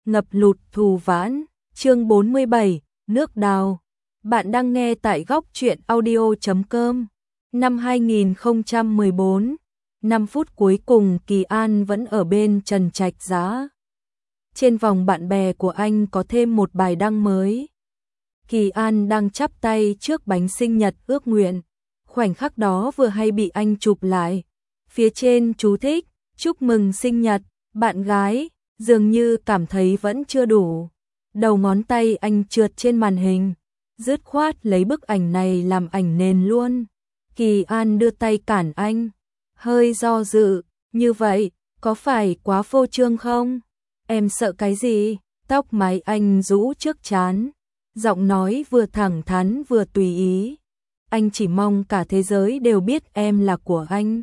ngập lụt thù vãn, chương 47, nước đào. Bạn đang nghe tại góc truyện audio.com. Năm 2014, 5 phút cuối cùng Kỳ An vẫn ở bên Trần Trạch Giá. Trên vòng bạn bè của anh có thêm một bài đăng mới. Kỳ An đang chắp tay trước bánh sinh nhật ước nguyện. Khoảnh khắc đó vừa hay bị anh chụp lại. Phía trên chú thích, chúc mừng sinh nhật, bạn gái, dường như cảm thấy vẫn chưa đủ. Đầu ngón tay anh trượt trên màn hình, dứt khoát lấy bức ảnh này làm ảnh nền luôn. Kỳ An đưa tay cản anh, hơi do dự, như vậy, có phải quá phô trương không? Em sợ cái gì? Tóc mái anh rũ trước trán, giọng nói vừa thẳng thắn vừa tùy ý. Anh chỉ mong cả thế giới đều biết em là của anh.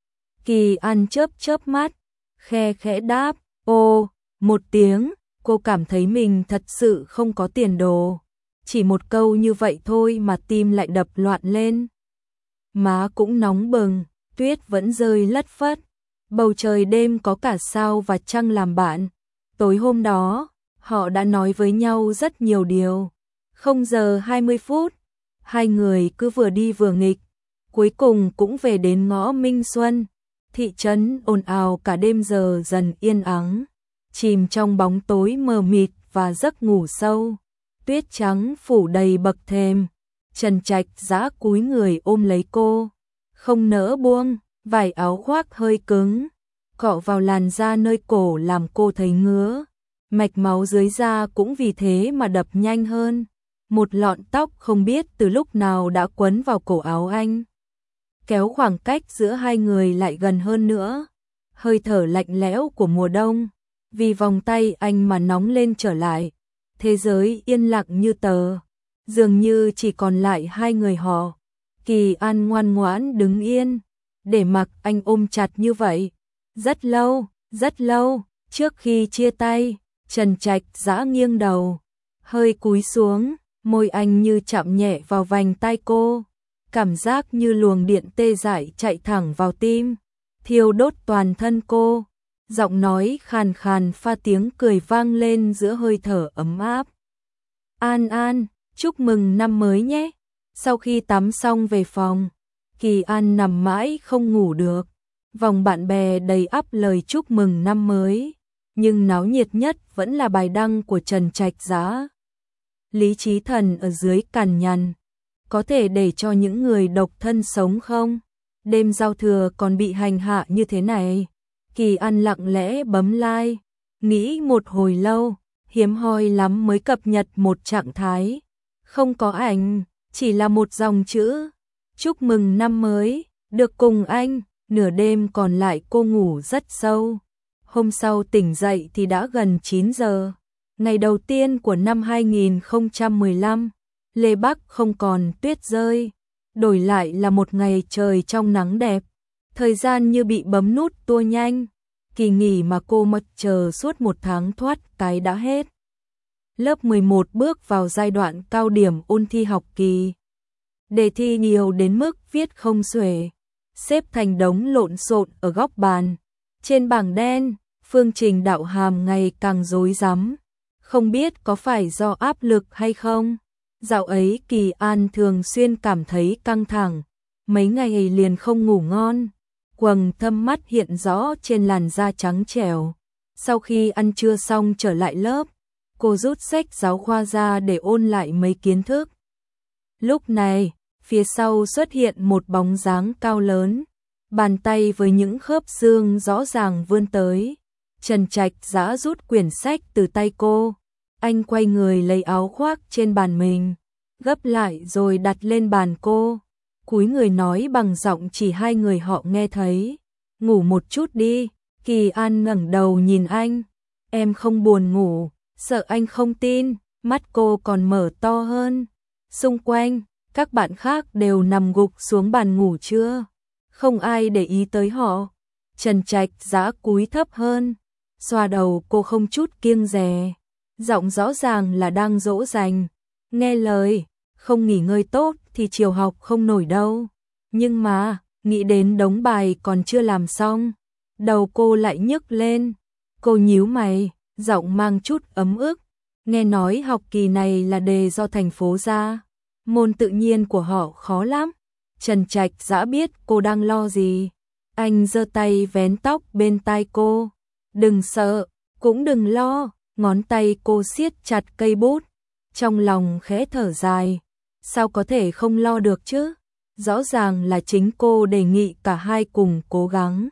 Kỳ An chớp chớp mắt, khe khẽ đáp, ô, một tiếng, cô cảm thấy mình thật sự không có tiền đồ. Chỉ một câu như vậy thôi mà tim lại đập loạn lên. Má cũng nóng bừng, tuyết vẫn rơi lất phất. Bầu trời đêm có cả sao và trăng làm bạn. Tối hôm đó, họ đã nói với nhau rất nhiều điều. 0 giờ 20 phút, hai người cứ vừa đi vừa nghịch. Cuối cùng cũng về đến ngõ Minh Xuân. Thị trấn ồn ào cả đêm giờ dần yên ắng, chìm trong bóng tối mờ mịt và giấc ngủ sâu. Tuyết trắng phủ đầy bậc thềm. Trần Trạch Giá cúi người ôm lấy cô, không nỡ buông, vải áo khoác hơi cứng, cọ vào làn da nơi cổ làm cô thấy ngứa. Mạch máu dưới da cũng vì thế mà đập nhanh hơn. Một lọn tóc không biết từ lúc nào đã quấn vào cổ áo anh, kéo khoảng cách giữa hai người lại gần hơn nữa. Hơi thở lạnh lẽo của mùa đông vì vòng tay anh mà nóng lên trở lại. Thế giới yên lặng như tờ, dường như chỉ còn lại hai người họ. Kỳ An ngoan ngoãn đứng yên, để mặc anh ôm chặt như vậy. Rất lâu, trước khi chia tay, Trần Trạch Giá nghiêng đầu, hơi cúi xuống, môi anh như chạm nhẹ vào vành tai cô. Cảm giác như luồng điện tê dại chạy thẳng vào tim, thiêu đốt toàn thân cô. Giọng nói khàn khàn pha tiếng cười vang lên giữa hơi thở ấm áp. An, chúc mừng năm mới nhé. Sau khi tắm xong về phòng, Kỳ An nằm mãi không ngủ được. Vòng bạn bè đầy ắp lời chúc mừng năm mới, nhưng náo nhiệt nhất vẫn là bài đăng của Trần Trạch Giá. Lý Trí Thần ở dưới cằn nhằn, có thể để cho những người độc thân sống không? Đêm giao thừa còn bị hành hạ như thế này. Kỳ An lặng lẽ bấm like, nghĩ một hồi lâu, hiếm hoi lắm mới cập nhật một trạng thái. Không có ảnh, chỉ là một dòng chữ. Chúc mừng năm mới, được cùng anh. Nửa đêm còn lại cô ngủ rất sâu. Hôm sau tỉnh dậy thì đã gần 9 giờ. Ngày đầu tiên của năm 2015, Lê Bắc không còn tuyết rơi, đổi lại là một ngày trời trong nắng đẹp. Thời gian như bị bấm nút tua nhanh. Kỳ nghỉ mà cô mong chờ suốt một tháng thoát cái đã hết. Lớp 11 bước vào giai đoạn cao điểm ôn thi học kỳ. Đề thi nhiều đến mức viết không xuể, xếp thành đống lộn xộn ở góc bàn. Trên bảng đen, phương trình đạo hàm ngày càng rối rắm. Không biết có phải do áp lực hay không. Dạo ấy Kỳ An thường xuyên cảm thấy căng thẳng, mấy ngày liền không ngủ ngon. Quầng thâm mắt hiện rõ trên làn da trắng trẻo. Sau khi ăn trưa xong trở lại lớp, cô rút sách giáo khoa ra để ôn lại mấy kiến thức. Lúc này, phía sau xuất hiện một bóng dáng cao lớn, bàn tay với những khớp xương rõ ràng vươn tới. Trần Trạch Giá rút quyển sách từ tay cô. Anh quay người lấy áo khoác trên bàn mình, gấp lại rồi đặt lên bàn cô. Cúi người nói bằng giọng chỉ hai người họ nghe thấy. Ngủ một chút đi. Kỳ An ngẩng đầu nhìn anh. Em không buồn ngủ, sợ anh không tin. Mắt cô còn mở to hơn. Xung quanh, các bạn khác đều nằm gục xuống bàn ngủ chưa. Không ai để ý tới họ. Trần Trạch Giá cúi thấp hơn, xoa đầu cô không chút kiêng dè. Giọng rõ ràng là đang dỗ dành. Nghe lời, không nghỉ ngơi tốt thì chiều học không nổi đâu. Nhưng mà, nghĩ đến đống bài còn chưa làm xong, đầu cô lại nhức lên. Cô nhíu mày, giọng mang chút ấm ức. Nghe nói học kỳ này là đề do thành phố ra, môn tự nhiên của họ khó lắm. Trần Trạch Dã biết cô đang lo gì. Anh giơ tay vén tóc bên tai cô. Đừng sợ, cũng đừng lo. Ngón tay cô siết chặt cây bút. Trong lòng khẽ thở dài. Sao có thể không lo được chứ? Rõ ràng là chính cô đề nghị cả hai cùng cố gắng.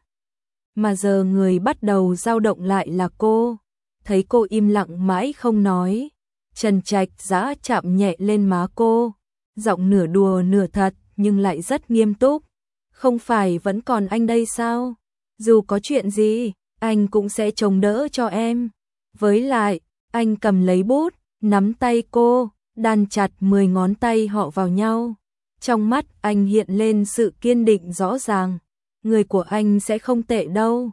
Mà giờ người bắt đầu dao động lại là cô. Thấy cô im lặng mãi không nói, Trần Trạch Dã chạm nhẹ lên má cô, giọng nửa đùa nửa thật nhưng lại rất nghiêm túc. Không phải vẫn còn anh đây sao? Dù có chuyện gì, anh cũng sẽ chống đỡ cho em. Với lại, anh cầm lấy bút, nắm tay cô, đan chặt 10 ngón tay họ vào nhau. Trong mắt anh hiện lên sự kiên định rõ ràng. Người của anh sẽ không tệ đâu.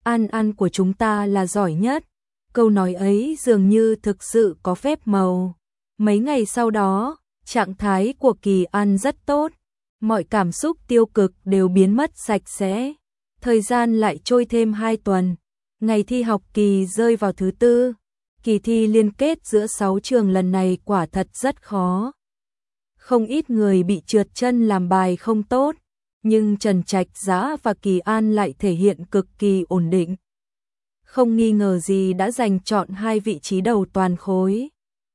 An của chúng ta là giỏi nhất. Câu nói ấy dường như thực sự có phép màu. Mấy ngày sau đó, trạng thái của Kỳ An rất tốt. Mọi cảm xúc tiêu cực đều biến mất sạch sẽ. Thời gian lại trôi thêm 2 tuần. Ngày thi học kỳ rơi vào thứ tư. Kỳ thi liên kết giữa 6 trường lần này quả thật rất khó. Không ít người bị trượt chân làm bài không tốt. Nhưng Trần Trạch Dã và Kỳ An lại thể hiện cực kỳ ổn định. Không nghi ngờ gì đã giành chọn 2 vị trí đầu toàn khối.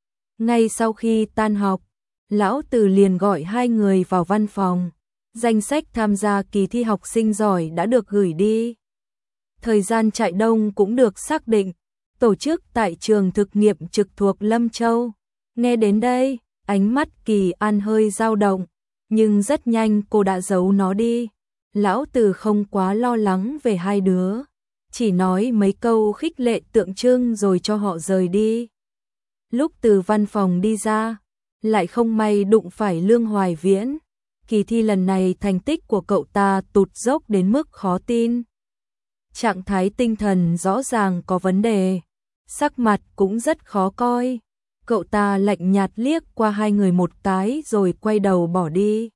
Ngay sau khi tan học, Lão Từ liền gọi 2 người vào văn phòng. Danh sách tham gia kỳ thi học sinh giỏi đã được gửi đi. Thời gian chạy đông cũng được xác định, tổ chức tại trường thực nghiệm trực thuộc Lâm Châu. Nghe đến đây, ánh mắt Kỳ An hơi dao động, nhưng rất nhanh cô đã giấu nó đi. Lão Từ không quá lo lắng về 2 đứa, chỉ nói mấy câu khích lệ tượng trưng rồi cho họ rời đi. Lúc từ văn phòng đi ra, lại không may đụng phải Lương Hoài Viễn. Kỳ thi lần này thành tích của cậu ta tụt dốc đến mức khó tin. Trạng thái tinh thần rõ ràng có vấn đề, sắc mặt cũng rất khó coi. Cậu ta lạnh nhạt liếc qua 2 người một cái rồi quay đầu bỏ đi.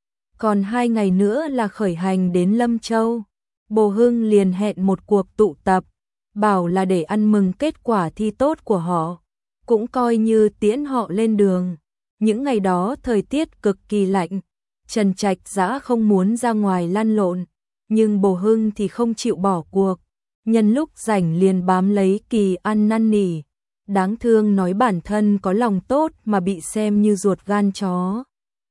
Còn 2 ngày nữa là khởi hành đến Lâm Châu. Bồ Hưng liền hẹn một cuộc tụ tập, bảo là để ăn mừng kết quả thi tốt của họ, cũng coi như tiễn họ lên đường. Những ngày đó thời tiết cực kỳ lạnh, Trần Trạch Dã không muốn ra ngoài lăn lộn, nhưng Bồ Hưng thì không chịu bỏ cuộc. Nhân lúc rảnh liền bám lấy Kỳ An năn nỉ, đáng thương nói bản thân có lòng tốt mà bị xem như ruột gan chó.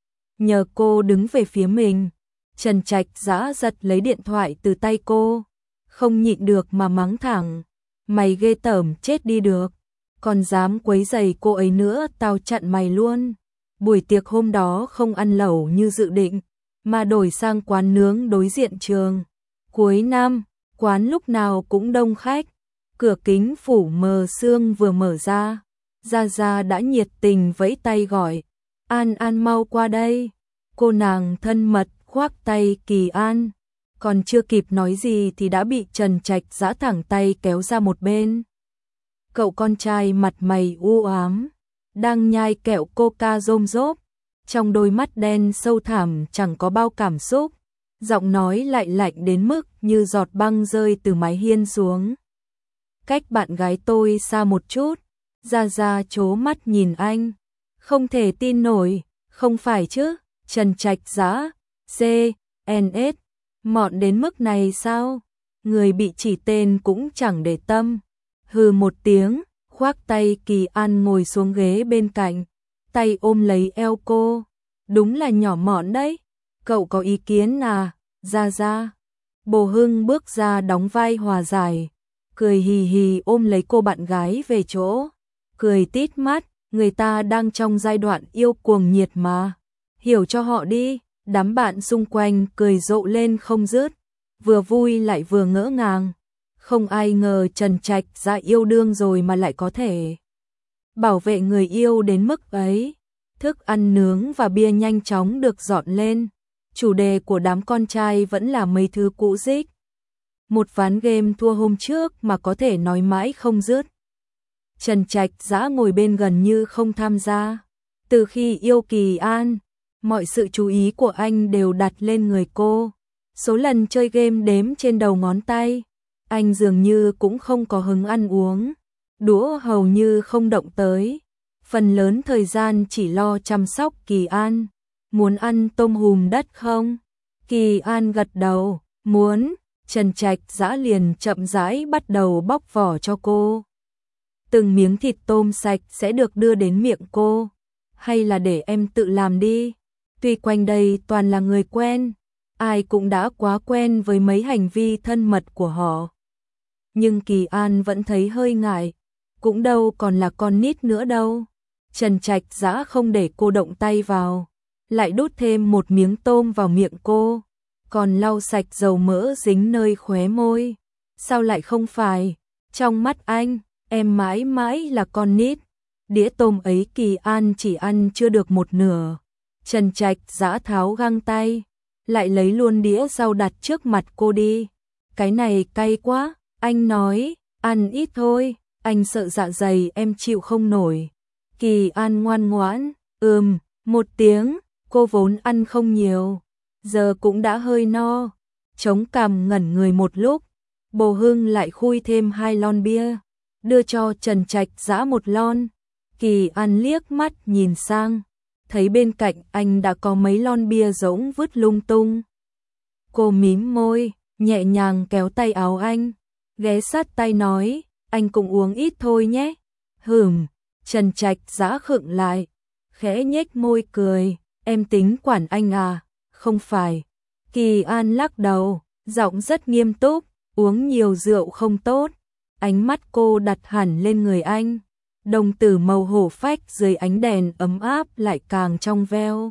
Nhờ cô đứng về phía mình, Trần Trạch Dã giật lấy điện thoại từ tay cô, không nhịn được mà mắng thẳng, mày ghê tởm chết đi được, còn dám quấy rầy cô ấy nữa tao chặn mày luôn. Buổi tiệc hôm đó không ăn lẩu như dự định, mà đổi sang quán nướng đối diện trường. Cuối năm, quán lúc nào cũng đông khách, cửa kính phủ mờ sương vừa mở ra, Gia Gia đã nhiệt tình vẫy tay gọi, An An mau qua đây. Cô nàng thân mật khoác tay Kỳ An, còn chưa kịp nói gì thì đã bị Trần Trạch Dã thẳng tay kéo ra một bên. Cậu con trai mặt mày u ám, đang nhai kẹo coca rôm rốp, trong đôi mắt đen sâu thẳm chẳng có bao cảm xúc, giọng nói lại lạnh đến mức như giọt băng rơi từ mái hiên xuống. Cách bạn gái tôi xa một chút, Gia Gia trố mắt nhìn anh, không thể tin nổi, không phải chứ? Trần Trạch Dã, CNS, mọn đến mức này sao? Người bị chỉ tên cũng chẳng để tâm. Hừ một tiếng, khoác tay Kỳ An ngồi xuống ghế bên cạnh, tay ôm lấy eo cô. Đúng là nhỏ mọn đấy, cậu có ý kiến à, Gia Gia? Bồ Hưng bước ra đóng vai hòa giải, cười hì hì ôm lấy cô bạn gái về chỗ, cười tít mắt, người ta đang trong giai đoạn yêu cuồng nhiệt mà. Hiểu cho họ đi. Đám bạn xung quanh cười rộ lên không dứt, vừa vui lại vừa ngỡ ngàng. Không ai ngờ Trần Trạch Dã yêu đương rồi mà lại có thể bảo vệ người yêu đến mức ấy. Thức ăn nướng và bia nhanh chóng được dọn lên. Chủ đề của đám con trai vẫn là mấy thứ cũ rích. Một ván game thua hôm trước mà có thể nói mãi không dứt. Trần Trạch Dã ngồi bên gần như không tham gia. Từ khi yêu Kỳ An, mọi sự chú ý của anh đều đặt lên người cô. Số lần chơi game đếm trên đầu ngón tay. Anh dường như cũng không có hứng ăn uống. đũa hầu như không động tới, phần lớn thời gian chỉ lo chăm sóc Kỳ An. Muốn ăn tôm hùm đất không? Kỳ An gật đầu, muốn. Trần Trạch Dã liền chậm rãi bắt đầu bóc vỏ cho cô. Từng miếng thịt tôm sạch sẽ được đưa đến miệng cô. Hay là để em tự làm đi? Tuy quanh đây toàn là người quen, ai cũng đã quá quen với mấy hành vi thân mật của họ. Nhưng Kỳ An vẫn thấy hơi ngại, cũng đâu còn là con nít nữa đâu. Trần Trạch Dã không để cô động tay vào, lại đút thêm một miếng tôm vào miệng cô, còn lau sạch dầu mỡ dính nơi khóe môi. Sao lại không phải? Trong mắt anh, em mãi mãi là con nít. Đĩa tôm ấy Kỳ An chỉ ăn chưa được một nửa. Trần Trạch Dã tháo găng tay, lại lấy luôn đĩa rau đặt trước mặt cô đi. Cái này cay quá, anh nói, ăn ít thôi, anh sợ dạ dày em chịu không nổi. Kỳ An ngoan ngoãn, một tiếng, cô vốn ăn không nhiều, giờ cũng đã hơi no. Chống cằm ngẩn người một lúc, Bồ Hưng lại khui thêm 2 lon bia, đưa cho Trần Trạch Dã một lon. Kỳ An liếc mắt nhìn sang, thấy bên cạnh anh đã có mấy lon bia rỗng vứt lung tung. Cô mím môi, nhẹ nhàng kéo tay áo anh, ghé sát tay nói, anh cũng uống ít thôi nhé. Trần Trạch Dã khựng lại, khẽ nhếch môi cười, em tính quản anh à? Không phải. Kỳ An lắc đầu, giọng rất nghiêm túc, uống nhiều rượu không tốt. Ánh mắt cô đặt hẳn lên người anh, đồng tử màu hổ phách dưới ánh đèn ấm áp lại càng trong veo.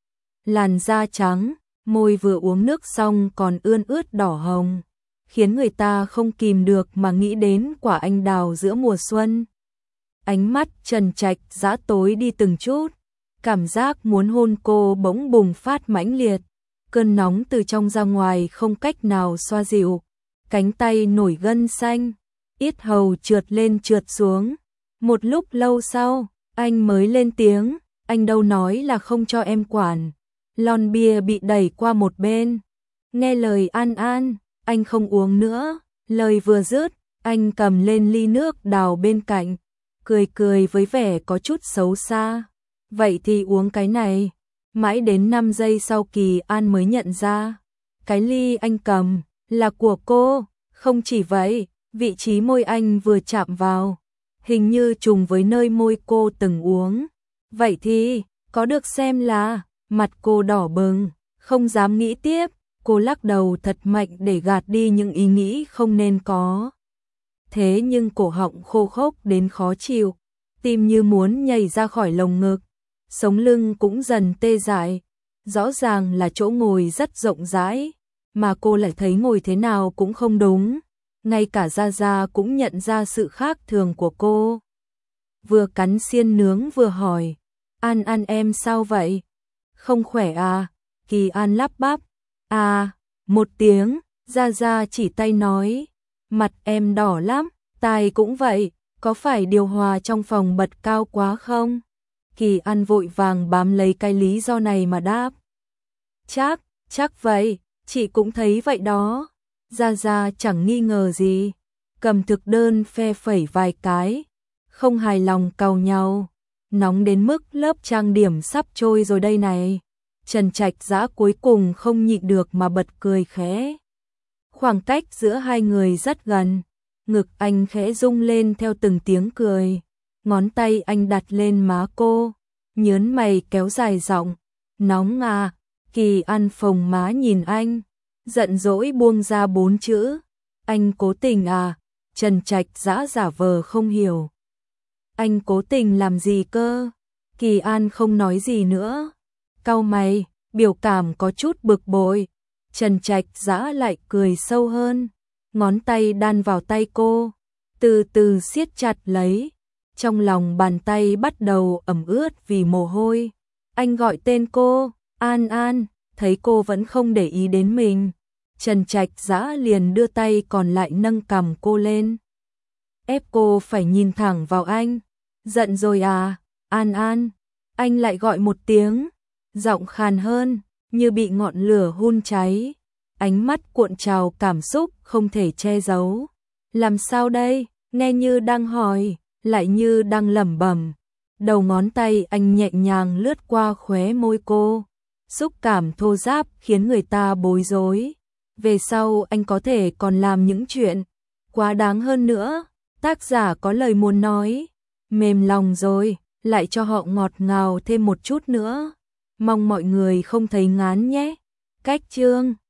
Làn da trắng, môi vừa uống nước xong còn ươn ướt đỏ hồng, khiến người ta không kìm được mà nghĩ đến quả anh đào giữa mùa xuân. Ánh mắt Trần Trạch Dã tối đi từng chút, cảm giác muốn hôn cô bỗng bùng phát mãnh liệt, cơn nóng từ trong ra ngoài không cách nào xoa dịu, cánh tay nổi gân xanh, yết hầu trượt lên trượt xuống. Một lúc lâu sau, anh mới lên tiếng, anh đâu nói là không cho em quản. Lon bia bị đẩy qua một bên. Nghe lời An An, anh không uống nữa. Lời vừa dứt, anh cầm lên ly nước đào bên cạnh, cười cười với vẻ có chút xấu xa. Vậy thì uống cái này. Mãi đến 5 giây sau Kỳ An mới nhận ra, cái ly anh cầm là của cô. Không chỉ vậy, vị trí môi anh vừa chạm vào, hình như trùng với nơi môi cô từng uống. Vậy thì, có được xem là, mặt cô đỏ bừng, không dám nghĩ tiếp, cô lắc đầu thật mạnh để gạt đi những ý nghĩ không nên có. Thế nhưng cổ họng khô khốc đến khó chịu, tim như muốn nhảy ra khỏi lồng ngực, sống lưng cũng dần tê dại. Rõ ràng là chỗ ngồi rất rộng rãi, mà cô lại thấy ngồi thế nào cũng không đúng. Ngay cả Gia Gia cũng nhận ra sự khác thường của cô. Vừa cắn xiên nướng vừa hỏi, An An em sao vậy? Không khỏe à? Kỳ An lắp bắp, à, một tiếng, Gia Gia chỉ tay nói, mặt em đỏ lắm, tai cũng vậy, có phải điều hòa trong phòng bật cao quá không? Kỳ An vội vàng bám lấy cái lý do này mà đáp, chắc vậy, chị cũng thấy vậy đó. Gia Gia chẳng nghi ngờ gì, cầm thực đơn phe phẩy vài cái, không hài lòng cau nhau, nóng đến mức lớp trang điểm sắp trôi rồi đây này. Trần Trạch Dã cuối cùng không nhịn được mà bật cười khẽ. Khoảng cách giữa hai người rất gần, ngực anh khẽ rung lên theo từng tiếng cười, ngón tay anh đặt lên má cô, nhớn mày kéo dài giọng, nóng à? Kỳ An phồng má nhìn anh, giận dỗi buông ra 4 chữ, anh cố tình à? Trần Trạch Dã giả vờ không hiểu. Anh cố tình làm gì cơ? Kỳ An không nói gì nữa, cau mày, biểu cảm có chút bực bội. Trần Trạch Dã lại cười sâu hơn, ngón tay đan vào tay cô, từ từ siết chặt lấy. Trong lòng bàn tay bắt đầu ẩm ướt vì mồ hôi. Anh gọi tên cô, An An, thấy cô vẫn không để ý đến mình, Trần Trạch Dã liền đưa tay còn lại nâng cằm cô lên, ép cô phải nhìn thẳng vào anh. Giận rồi à, An An? Anh lại gọi một tiếng, giọng khàn hơn, như bị ngọn lửa hun cháy. Ánh mắt cuộn trào cảm xúc không thể che giấu. Làm sao đây? nghe như đang hỏi, lại như đang lẩm bẩm. Đầu ngón tay anh nhẹ nhàng lướt qua khóe môi cô, xúc cảm thô ráp khiến người ta bối rối. Về sau anh có thể còn làm những chuyện quá đáng hơn nữa. Tác giả có lời muốn nói, mềm lòng rồi, lại cho họ ngọt ngào thêm một chút nữa. Mong mọi người không thấy ngán nhé. Cách chương